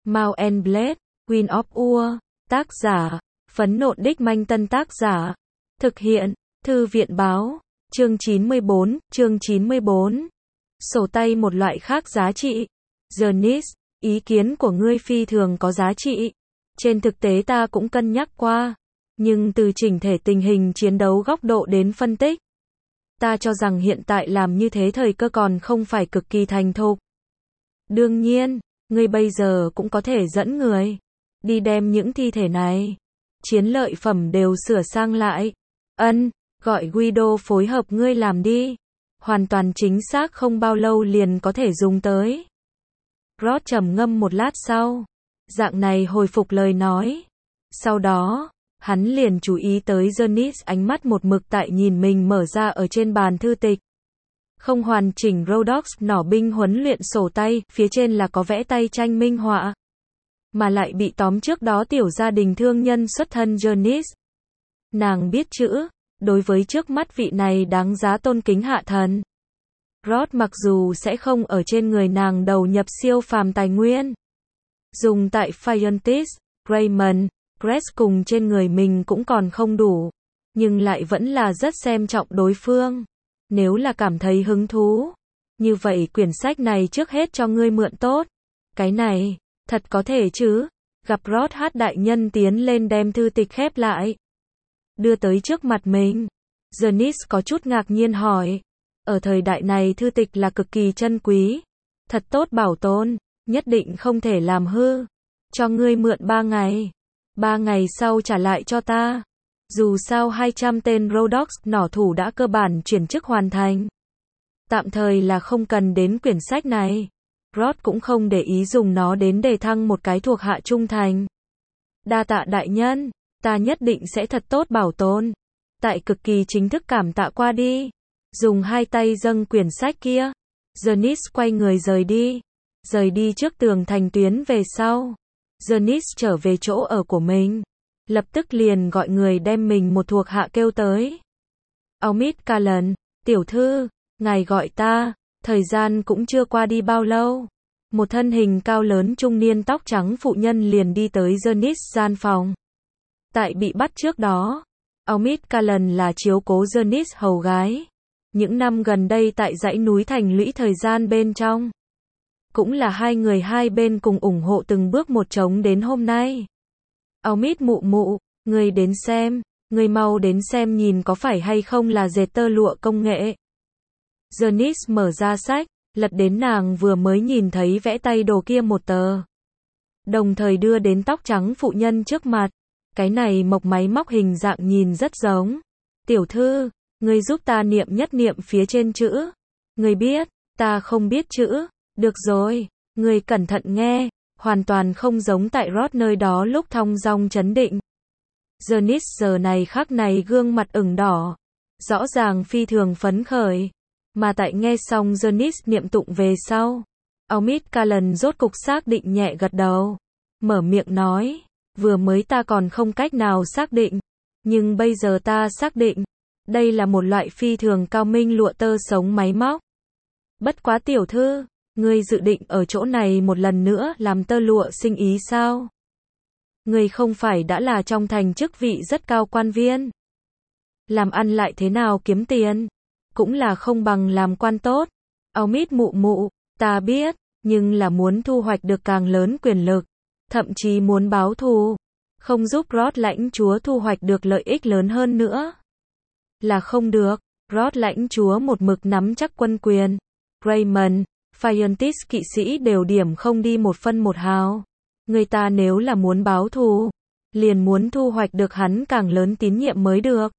Mount and Blade, Queen of Ur, tác giả, Phấn Nộn Đích Manh Tân tác giả, thực hiện, Thư viện báo, chương 94, sổ tay một loại khác giá trị. Janice, ý kiến của ngươi phi thường có giá trị. Trên thực tế ta cũng cân nhắc qua, nhưng từ chỉnh thể tình hình chiến đấu góc độ đến phân tích, ta cho rằng hiện tại làm như thế thời cơ còn không phải cực kỳ thành thục. Đương nhiên, ngươi bây giờ cũng có thể dẫn người đi đem những thi thể này, chiến lợi phẩm đều sửa sang lại. Gọi Guido phối hợp ngươi làm đi. Hoàn toàn chính xác không bao lâu liền có thể dùng tới. Rod trầm ngâm một lát sau, dạng này hồi phục lời nói. Sau đó, hắn liền chú ý tới Janice ánh mắt một mực tại nhìn mình mở ra ở trên bàn thư tịch. Không hoàn chỉnh Rhodox nỏ binh huấn luyện sổ tay, phía trên là có vẽ tay tranh minh họa. Mà lại bị tóm trước đó tiểu gia đình thương nhân xuất thân Janice. Nàng biết chữ, đối với trước mắt vị này đáng giá tôn kính hạ thần. Rod mặc dù sẽ không ở trên người nàng đầu nhập siêu phàm tài nguyên, dùng tại Fiontis, Raymond, Crest cùng trên người mình cũng còn không đủ, nhưng lại vẫn là rất xem trọng đối phương. Nếu là cảm thấy hứng thú, như vậy quyển sách này trước hết cho ngươi mượn tốt. Cái này, thật có thể chứ? Gặp Rod hát đại nhân tiến lên đem thư tịch khép lại, đưa tới trước mặt mình. Janice có chút ngạc nhiên hỏi, ở thời đại này thư tịch là cực kỳ chân quý, thật tốt bảo tồn, nhất định không thể làm hư. Cho ngươi mượn 3 ngày. 3 ngày sau trả lại cho ta. Dù sao 200 tên Rhodox nỏ thủ đã cơ bản chuyển chức hoàn thành. Tạm thời là không cần đến quyển sách này. Rod cũng không để ý dùng nó đến đề thăng một cái thuộc hạ trung thành. Đa tạ đại nhân, ta nhất định sẽ thật tốt bảo tồn. Tại cực kỳ chính thức cảm tạ qua đi. Dùng 2 tay dâng quyển sách kia. Janice quay người rời đi. Rời đi trước tường thành tuyến về sau. Janice trở về chỗ ở của mình. Lập tức liền gọi người đem mình một thuộc hạ kêu tới. Aumit Callan, tiểu thư, ngài gọi ta. Thời gian cũng chưa qua đi bao lâu. Một thân hình cao lớn trung niên tóc trắng phụ nhân liền đi tới Janice gian phòng. Tại bị bắt trước đó, Aumit Callan là chiếu cố Janice hầu gái. Những năm gần đây tại dãy núi thành lũy thời gian bên trong, cũng là hai người hai bên cùng ủng hộ từng bước một chống đến hôm nay. Aumit mụ mụ, ngươi đến xem, ngươi mau đến xem nhìn có phải hay không là dệt tơ lụa công nghệ. Janice mở ra sách, lật đến nàng vừa mới nhìn thấy vẽ tay đồ kia một tờ. Đồng thời đưa đến tóc trắng phụ nhân trước mặt. Cái này mộc máy móc hình dạng nhìn rất giống. Tiểu thư, ngươi giúp ta niệm nhất niệm phía trên chữ. Ngươi biết, ta không biết chữ. Được rồi, ngươi cẩn thận nghe. Hoàn toàn không giống tại Rod nơi đó lúc thong dong chấn định. Janice giờ này khắc này gương mặt ửng đỏ. Rõ ràng phi thường phấn khởi. Mà tại nghe xong Janice niệm tụng về sau, Aumit Callan rốt cục xác định nhẹ gật đầu. Mở miệng nói, vừa mới ta còn không cách nào xác định, nhưng bây giờ ta xác định, đây là một loại phi thường cao minh lụa tơ sống máy móc. Bất quá tiểu thư, ngươi dự định ở chỗ này một lần nữa làm tơ lụa sinh ý sao? Ngươi không phải đã là trong thành chức vị rất cao quan viên? Làm ăn lại thế nào kiếm tiền? Cũng là không bằng làm quan tốt. Aumit mụ mụ, ta biết, nhưng là muốn thu hoạch được càng lớn quyền lực, thậm chí muốn báo thù, không giúp Rod lãnh chúa thu hoạch được lợi ích lớn hơn nữa. Là không được. Rod lãnh chúa một mực nắm chắc quân quyền. Raymond, Fiontis kỵ sĩ đều điểm không đi một phân một hào. Người ta nếu là muốn báo thù, liền muốn thu hoạch được hắn càng lớn tín nhiệm mới được.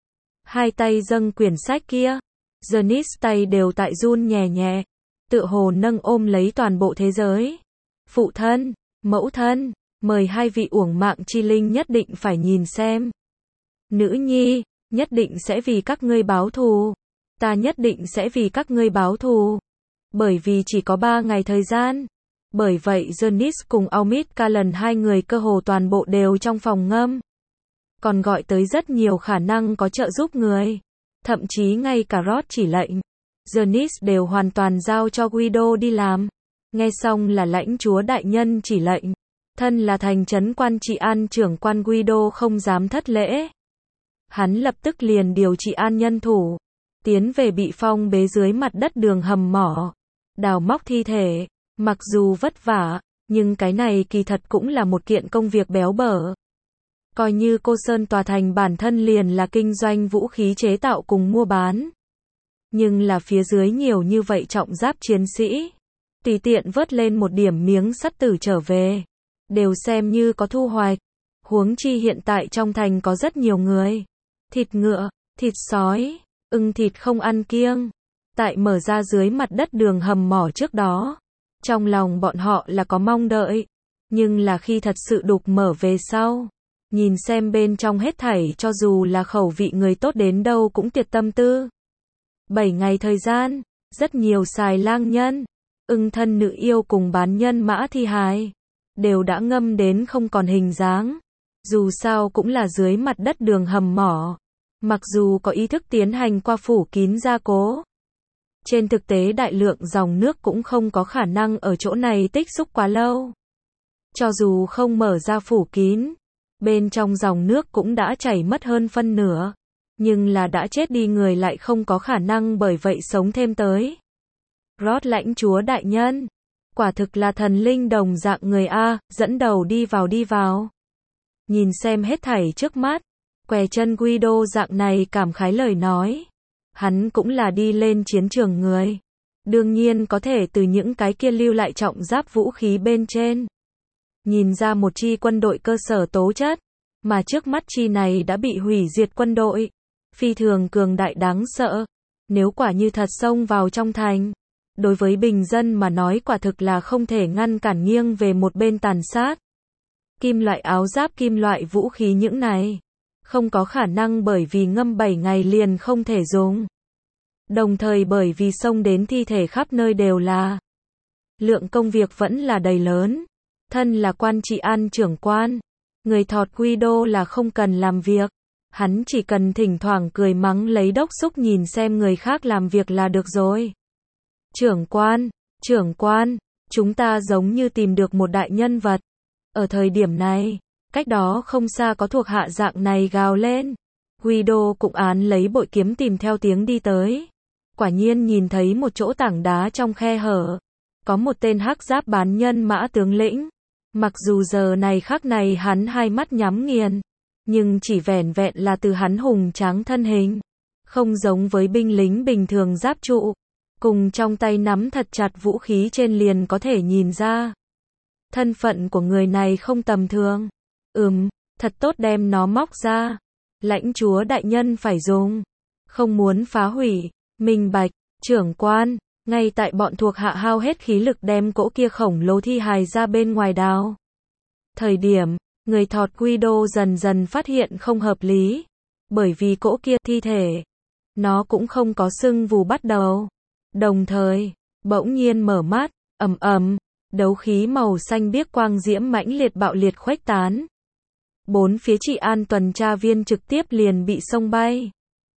2 tay dâng quyển sách kia. Janice tay đều tại run nhẹ nhẹ, tựa hồ nâng ôm lấy toàn bộ thế giới. Phụ thân, mẫu thân, mời 2 vị uổng mạng chi linh nhất định phải nhìn xem. Nữ nhi, nhất định sẽ vì các ngươi báo thù. Ta nhất định sẽ vì các ngươi báo thù. Bởi vì chỉ có 3 ngày thời gian. Bởi vậy Janice cùng Aumit Callan 2 người cơ hồ toàn bộ đều trong phòng ngâm. Còn gọi tới rất nhiều khả năng có trợ giúp người. Thậm chí ngay cả Rod chỉ lệnh, Janice đều hoàn toàn giao cho Guido đi làm. Nghe xong là lãnh chúa đại nhân chỉ lệnh. Thân là thành trấn quan trị an trưởng quan Guido không dám thất lễ. Hắn lập tức liền điều trị an nhân thủ, tiến về bị phong bế dưới mặt đất đường hầm mỏ, đào móc thi thể. Mặc dù vất vả, nhưng cái này kỳ thật cũng là một kiện công việc béo bở. Coi như Cô Sơn tòa thành bản thân liền là kinh doanh vũ khí chế tạo cùng mua bán. Nhưng là phía dưới nhiều như vậy trọng giáp chiến sĩ, tùy tiện vớt lên một điểm miếng sắt tử trở về, đều xem như có thu hoạch. Huống chi hiện tại trong thành có rất nhiều người. Thịt ngựa, thịt sói, ưng thịt không ăn kiêng. Tại mở ra dưới mặt đất đường hầm mỏ trước đó, trong lòng bọn họ là có mong đợi. Nhưng là khi thật sự đục mở về sau, nhìn xem bên trong hết thảy cho dù là khẩu vị người tốt đến đâu cũng tiệt tâm tư. 7 ngày thời gian, rất nhiều xài lang nhân, ưng thân nữ yêu cùng bán nhân mã thi hài, đều đã ngâm đến không còn hình dáng. Dù sao cũng là dưới mặt đất đường hầm mỏ. Mặc dù có ý thức tiến hành qua phủ kín gia cố, trên thực tế đại lượng dòng nước cũng không có khả năng ở chỗ này tích xúc quá lâu. Cho dù không mở ra phủ kín, bên trong dòng nước cũng đã chảy mất hơn phân nửa. Nhưng là đã chết đi người lại không có khả năng bởi vậy sống thêm tới. Rod lãnh chúa đại nhân, quả thực là thần linh đồng dạng người A, dẫn đầu đi vào. Nhìn xem hết thảy trước mắt, què chân Guido dạng này cảm khái lời nói. Hắn cũng là đi lên chiến trường người. Đương nhiên có thể từ những cái kia lưu lại trọng giáp vũ khí bên trên nhìn ra một chi quân đội cơ sở tố chất. Mà trước mắt chi này đã bị hủy diệt quân đội, phi thường cường đại đáng sợ. Nếu quả như thật xông vào trong thành, đối với bình dân mà nói quả thực là không thể ngăn cản, nghiêng về một bên tàn sát. Kim loại áo giáp, kim loại vũ khí những này, không có khả năng bởi vì ngâm 7 ngày liền không thể dùng. Đồng thời bởi vì xông đến thi thể khắp nơi đều là. Lượng công việc vẫn là đầy lớn. Thân là quan trị an trưởng quan, người thọt Guido là không cần làm việc. Hắn chỉ cần thỉnh thoảng cười mắng lấy đốc xúc nhìn xem người khác làm việc là được rồi. Trưởng quan, chúng ta giống như tìm được một đại nhân vật. Ở thời điểm này, cách đó không xa có thuộc hạ dạng này gào lên. Guido cũng án lấy bội kiếm tìm theo tiếng đi tới. Quả nhiên nhìn thấy một chỗ tảng đá trong khe hở. Có một tên hắc giáp bán nhân mã tướng lĩnh. Mặc dù giờ này khắc này hắn hai mắt nhắm nghiền, nhưng chỉ vẻn vẹn là từ hắn hùng tráng thân hình, không giống với binh lính bình thường giáp trụ, cùng trong tay nắm thật chặt vũ khí trên liền có thể nhìn ra. Thân phận của người này không tầm thường. Thật tốt đem nó móc ra. Lãnh chúa đại nhân phải dùng. Không muốn phá hủy. Minh bạch, trưởng quan. Ngay tại bọn thuộc hạ hao hết khí lực đem cỗ kia khổng lồ thi hài ra bên ngoài đào. Thời điểm, người thọt Guido dần dần phát hiện không hợp lý. Bởi vì cỗ kia thi thể, nó cũng không có sưng vù bắt đầu. Đồng thời, bỗng nhiên mở mắt, đấu khí màu xanh biếc quang diễm mãnh liệt bạo liệt khuếch tán. Bốn phía trị an tuần tra viên trực tiếp liền bị xông bay.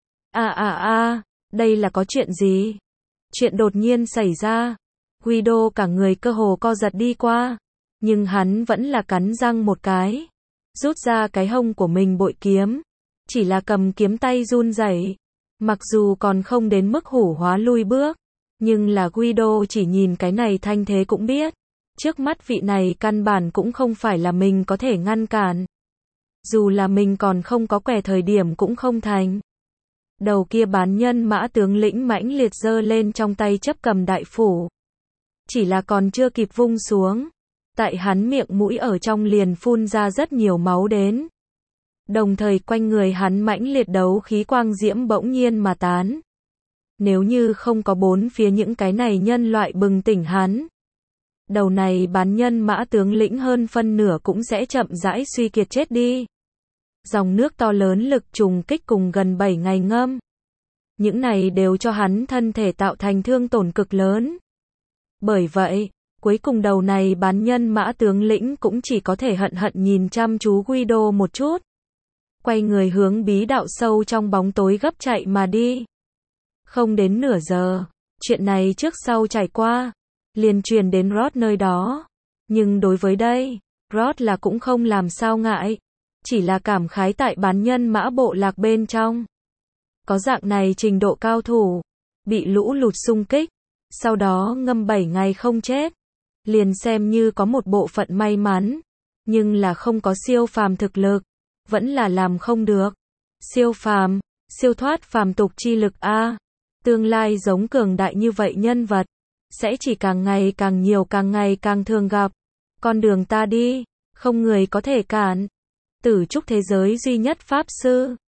Đây là có chuyện gì? Chuyện đột nhiên xảy ra. Guido cả người cơ hồ co giật đi qua. Nhưng hắn vẫn là cắn răng một cái. Rút ra cái hông của mình bội kiếm. Chỉ là cầm kiếm tay run rẩy. Mặc dù còn không đến mức hủ hóa lui bước. Nhưng là Guido chỉ nhìn cái này thanh thế cũng biết. Trước mắt vị này căn bản cũng không phải là mình có thể ngăn cản. Dù là mình còn không có què thời điểm cũng không thành. Đầu kia bán nhân mã tướng lĩnh mãnh liệt giơ lên trong tay chấp cầm đại phủ. Chỉ là còn chưa kịp vung xuống. Tại hắn miệng mũi ở trong liền phun ra rất nhiều máu đến. Đồng thời quanh người hắn mãnh liệt đấu khí quang diễm bỗng nhiên mà tán. Nếu như không có bốn phía những cái này nhân loại bừng tỉnh hắn, đầu này bán nhân mã tướng lĩnh hơn phân nửa cũng sẽ chậm rãi suy kiệt chết đi. Dòng nước to lớn lực trùng kích cùng gần 7 ngày ngâm. Những này đều cho hắn thân thể tạo thành thương tổn cực lớn. Bởi vậy, cuối cùng đầu này bán nhân mã tướng lĩnh cũng chỉ có thể hận hận nhìn chăm chú Guido một chút. Quay người hướng bí đạo sâu trong bóng tối gấp chạy mà đi. Không đến nửa giờ, chuyện này trước sau trải qua, liền truyền đến Rod nơi đó. Nhưng đối với đây, Macross là cũng không làm sao ngại. Chỉ là cảm khái tại bán nhân mã bộ lạc bên trong. Có dạng này trình độ cao thủ. Bị lũ lụt xung kích. Sau đó ngâm 7 ngày không chết. Liền xem như có một bộ phận may mắn. Nhưng là không có siêu phàm thực lực. Vẫn là làm không được. Siêu phàm, siêu thoát phàm tục chi lực A. Tương lai giống cường đại như vậy nhân vật. Sẽ chỉ càng ngày càng nhiều, càng ngày càng thường gặp. Con đường ta đi, không người có thể cản. Tử trúc thế giới duy nhất pháp sư.